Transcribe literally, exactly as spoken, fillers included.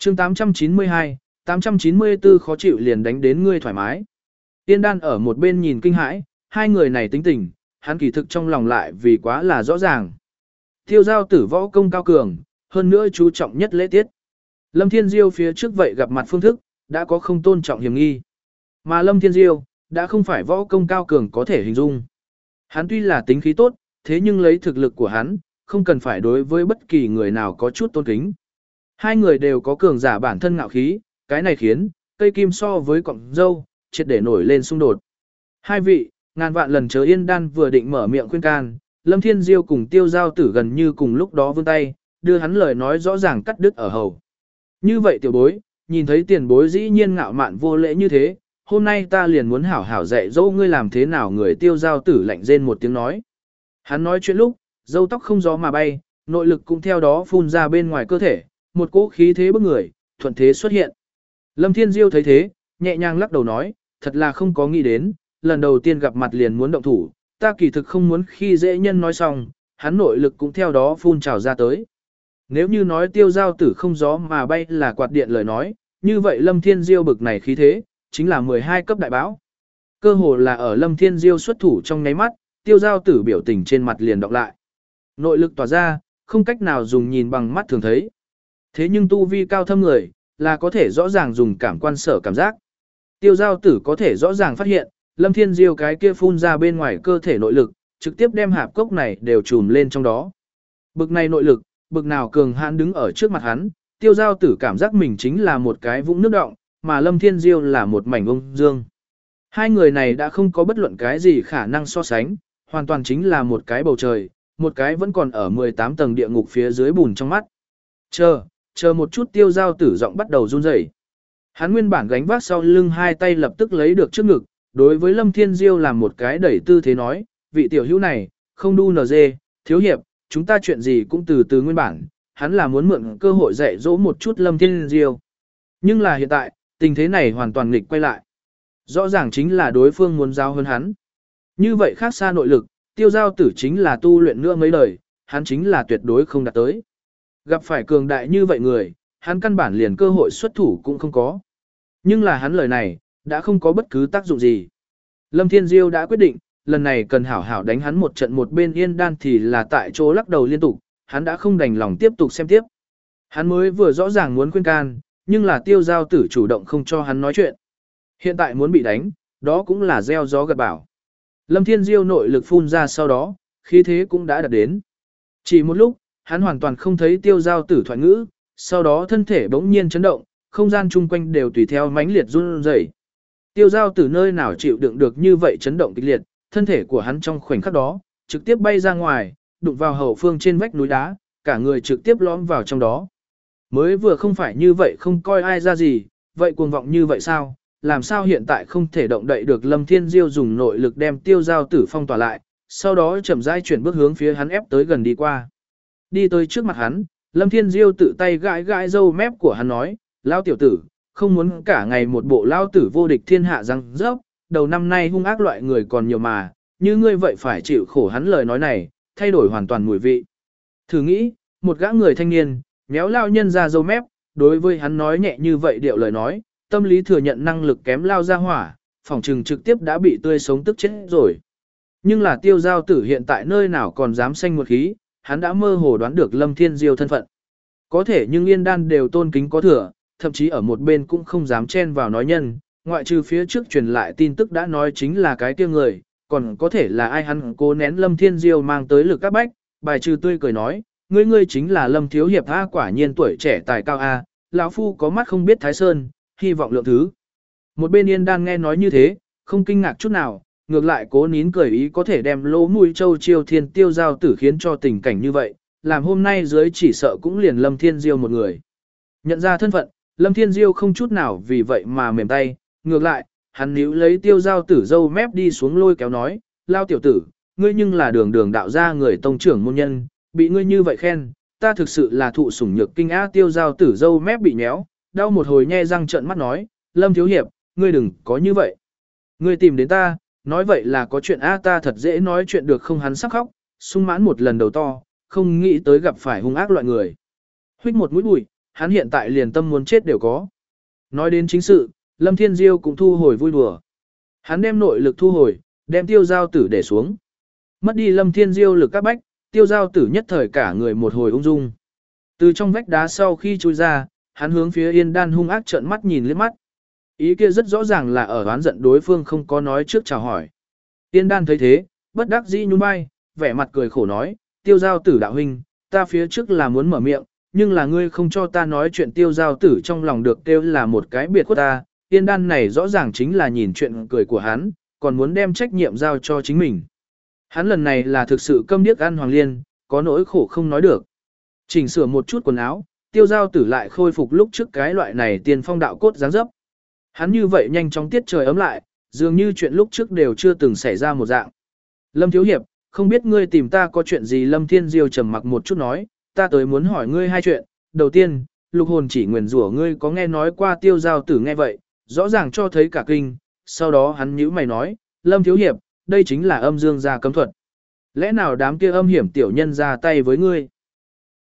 chương tám trăm chín mươi hai, tám trăm chín mươi tư khó chịu liền đánh đến ngươi thoải mái. Tiên đan ở một bên nhìn kinh hãi, hai người này tính tình, hắn kỳ thực trong lòng lại vì quá là rõ ràng. Tiêu giao tử võ công cao cường, hơn nữa chú trọng nhất lễ tiết. Lâm Thiên Diêu phía trước vậy gặp mặt phương thức, đã có không tôn trọng hiểm nghi. Mà Lâm Thiên Diêu, đã không phải võ công cao cường có thể hình dung. Hắn tuy là tính khí tốt, thế nhưng lấy thực lực của hắn, không cần phải đối với bất kỳ người nào có chút tôn kính. Hai người đều có cường giả bản thân ngạo khí, cái này khiến, cây kim so với cọng dâu, triệt để nổi lên xung đột. Hai vị, ngàn vạn lần chớ yên đan vừa định mở miệng khuyên can, Lâm Thiên Diêu cùng tiêu giao tử gần như cùng lúc đó vươn tay, đưa hắn lời nói rõ ràng cắt đứt ở hầu. Như vậy tiểu bối, nhìn thấy tiền bối dĩ nhiên ngạo mạn vô lễ như thế, hôm nay ta liền muốn hảo hảo dạy dỗ ngươi làm thế nào. Người tiêu giao tử lạnh rên một tiếng nói. Hắn nói chuyện lúc, râu tóc không gió mà bay, nội lực cũng theo đó phun ra bên ngoài cơ thể, một cỗ khí thế bức người, thuận thế xuất hiện. Lâm Thiên Diêu thấy thế, nhẹ nhàng lắc đầu nói, thật là không có nghĩ đến, lần đầu tiên gặp mặt liền muốn động thủ, ta kỳ thực không muốn khi dễ nhân. Nói xong, hắn nội lực cũng theo đó phun trào ra tới. Nếu như nói tiêu giao tử không gió mà bay là quạt điện lời nói, như vậy Lâm Thiên Diêu bực này khí thế, chính là mười hai cấp đại bão. Cơ hồ là ở Lâm Thiên Diêu xuất thủ trong nháy mắt, tiêu giao tử biểu tình trên mặt liền đọc lại. Nội lực tỏa ra, không cách nào dùng nhìn bằng mắt thường thấy. Thế nhưng tu vi cao thâm người, là có thể rõ ràng dùng cảm quan sở cảm giác. Tiêu giao tử có thể rõ ràng phát hiện, Lâm Thiên Diêu cái kia phun ra bên ngoài cơ thể nội lực, trực tiếp đem hạp cốc này đều trùm lên trong đó. Bực này nội lực, bực nào cường hãn đứng ở trước mặt hắn, tiêu giao tử cảm giác mình chính là một cái vũng nước động, mà Lâm Thiên Diêu là một mảnh ung dương. Hai người này đã không có bất luận cái gì khả năng so sánh, hoàn toàn chính là một cái bầu trời, một cái vẫn còn ở mười tám tầng địa ngục phía dưới bùn trong mắt. Chờ, chờ một chút, tiêu giao tử giọng bắt đầu run rẩy. Hắn nguyên bản gánh vác sau lưng hai tay lập tức lấy được trước ngực, đối với Lâm Thiên Diêu làm một cái đẩy tư thế nói, vị tiểu hữu này, không đu nờ dê, thiếu hiệp, chúng ta chuyện gì cũng từ từ nguyên bản, hắn là muốn mượn cơ hội dạy dỗ một chút Lâm Thiên Diêu. Nhưng là hiện tại, tình thế này hoàn toàn nghịch quay lại. Rõ ràng chính là đối phương muốn giao hơn hắn. Như vậy khác xa nội lực, tiêu giao tử chính là tu luyện nữa mấy đời, hắn chính là tuyệt đối không đạt tới. Gặp phải cường đại như vậy người, hắn căn bản liền cơ hội xuất thủ cũng không có. Nhưng là hắn lời này, đã không có bất cứ tác dụng gì. Lâm Thiên Diêu đã quyết định, lần này cần hảo hảo đánh hắn một trận. Một bên yên đan thì là tại chỗ lắc đầu liên tục, hắn đã không đành lòng tiếp tục xem tiếp. Hắn mới vừa rõ ràng muốn khuyên can, nhưng là tiêu giao tử chủ động không cho hắn nói chuyện. Hiện tại muốn bị đánh, đó cũng là gieo gió gặt bão. Lâm Thiên Diêu nội lực phun ra sau đó, khí thế cũng đã đạt đến. Chỉ một lúc, hắn hoàn toàn không thấy tiêu giao tử thoại ngữ, sau đó thân thể bỗng nhiên chấn động, không gian chung quanh đều tùy theo mãnh liệt run rẩy. Tiêu giao tử nơi nào chịu đựng được như vậy chấn động kịch liệt, thân thể của hắn trong khoảnh khắc đó, trực tiếp bay ra ngoài, đụng vào hậu phương trên vách núi đá, cả người trực tiếp lõm vào trong đó. Mới vừa không phải như vậy không coi ai ra gì, vậy cuồng vọng như vậy sao? Làm sao hiện tại không thể động đậy được? Lâm Thiên Diêu dùng nội lực đem tiêu giao tử phong tỏa lại, sau đó chậm rãi chuyển bước hướng phía hắn ép tới gần đi qua. Đi tới trước mặt hắn, Lâm Thiên Diêu tự tay gãi gãi râu mép của hắn nói, lao tiểu tử, không muốn cả ngày một bộ lao tử vô địch thiên hạ răng rớp, đầu năm nay hung ác loại người còn nhiều mà, như ngươi vậy phải chịu khổ. Hắn lời nói này, thay đổi hoàn toàn mùi vị. Thử nghĩ, một gã người thanh niên, méo lao nhân ra râu mép, đối với hắn nói nhẹ như vậy điệu lời nói, tâm lý thừa nhận năng lực kém lao ra hỏa, phỏng trừng trực tiếp đã bị tươi sống tức chết rồi. Nhưng là tiêu giao tử hiện tại nơi nào còn dám xanh một khí, hắn đã mơ hồ đoán được Lâm Thiên Diêu thân phận. Có thể nhưng yên đan đều tôn kính có thừa, thậm chí ở một bên cũng không dám chen vào nói nhân, ngoại trừ phía trước truyền lại tin tức đã nói chính là cái kia người, còn có thể là ai. Hắn cố nén Lâm Thiên Diêu mang tới lực các bách, bài trừ tươi cười nói, ngươi ngươi chính là Lâm thiếu hiệp a, quả nhiên tuổi trẻ tài cao a, lão phu có mắt không biết Thái Sơn, hy vọng lượng thứ. Một bên yên đan nghe nói như thế, không kinh ngạc chút nào, ngược lại cố nín cười, ý có thể đem lỗ mũi châu chiêu thiên tiêu giao tử khiến cho tình cảnh như vậy, làm hôm nay dưới chỉ sợ cũng liền Lâm Thiên Diêu một người. Nhận ra thân phận, Lâm Thiên Diêu không chút nào vì vậy mà mềm tay, ngược lại, hắn níu lấy tiêu giao tử dâu mép đi xuống lôi kéo nói, lao tiểu tử, ngươi nhưng là đường đường đạo gia người tông trưởng môn nhân, bị ngươi như vậy khen, ta thực sự là thụ sủng nhược kinh á. Tiêu giao tử dâu mép bị nhéo, đau một hồi nhe răng trợn mắt nói, Lâm thiếu hiệp, ngươi đừng có như vậy. Ngươi tìm đến ta, nói vậy là có chuyện a, ta thật dễ nói chuyện được không? Hắn sắc khóc, sung mãn một lần đầu to, không nghĩ tới gặp phải hung ác loại người. Huých một mũi bụi, Hắn hiện tại liền tâm muốn chết đều có. Nói đến chính sự, Lâm Thiên Diêu cũng thu hồi vui đùa. Hắn đem nội lực thu hồi, đem tiêu giao tử để xuống. Mất đi Lâm Thiên Diêu lực các bách, tiêu giao tử nhất thời cả người một hồi ung dung. Từ trong vách đá sau khi chui ra, hắn hướng phía Yên Đan hung ác trợn mắt nhìn liếc mắt. Ý kia rất rõ ràng là ở oán giận đối phương không có nói trước chào hỏi. Yên Đan thấy thế, bất đắc dĩ nhún vai, vẻ mặt cười khổ nói, tiêu giao tử đạo huynh, ta phía trước là muốn mở miệng, nhưng là ngươi không cho ta nói chuyện tiêu giao tử trong lòng được kêu là một cái biệt khuất ta. Yên Đan này rõ ràng chính là nhìn chuyện cười của hắn, còn muốn đem trách nhiệm giao cho chính mình. Hắn lần này là thực sự câm điếc ăn Hoàng Liên, có nỗi khổ không nói được. Chỉnh sửa một chút quần áo, tiêu giao tử lại khôi phục lúc trước cái loại này tiền phong đạo cốt dáng dấp. Hắn như vậy nhanh chóng tiết trời ấm lại, dường như chuyện lúc trước đều chưa từng xảy ra một dạng. Lâm Thiếu Hiệp, không biết ngươi tìm ta có chuyện gì? Lâm Thiên Diêu trầm mặc một chút nói, ta tới muốn hỏi ngươi hai chuyện. Đầu tiên, lục hồn chỉ nguyền rủa ngươi có nghe nói qua? Tiêu giao tử nghe vậy, rõ ràng cho thấy cả kinh, sau đó hắn nhíu mày nói, Lâm Thiếu Hiệp, đây chính là âm dương gia cấm thuật. Lẽ nào đám kia âm hiểm tiểu nhân ra tay với ngươi?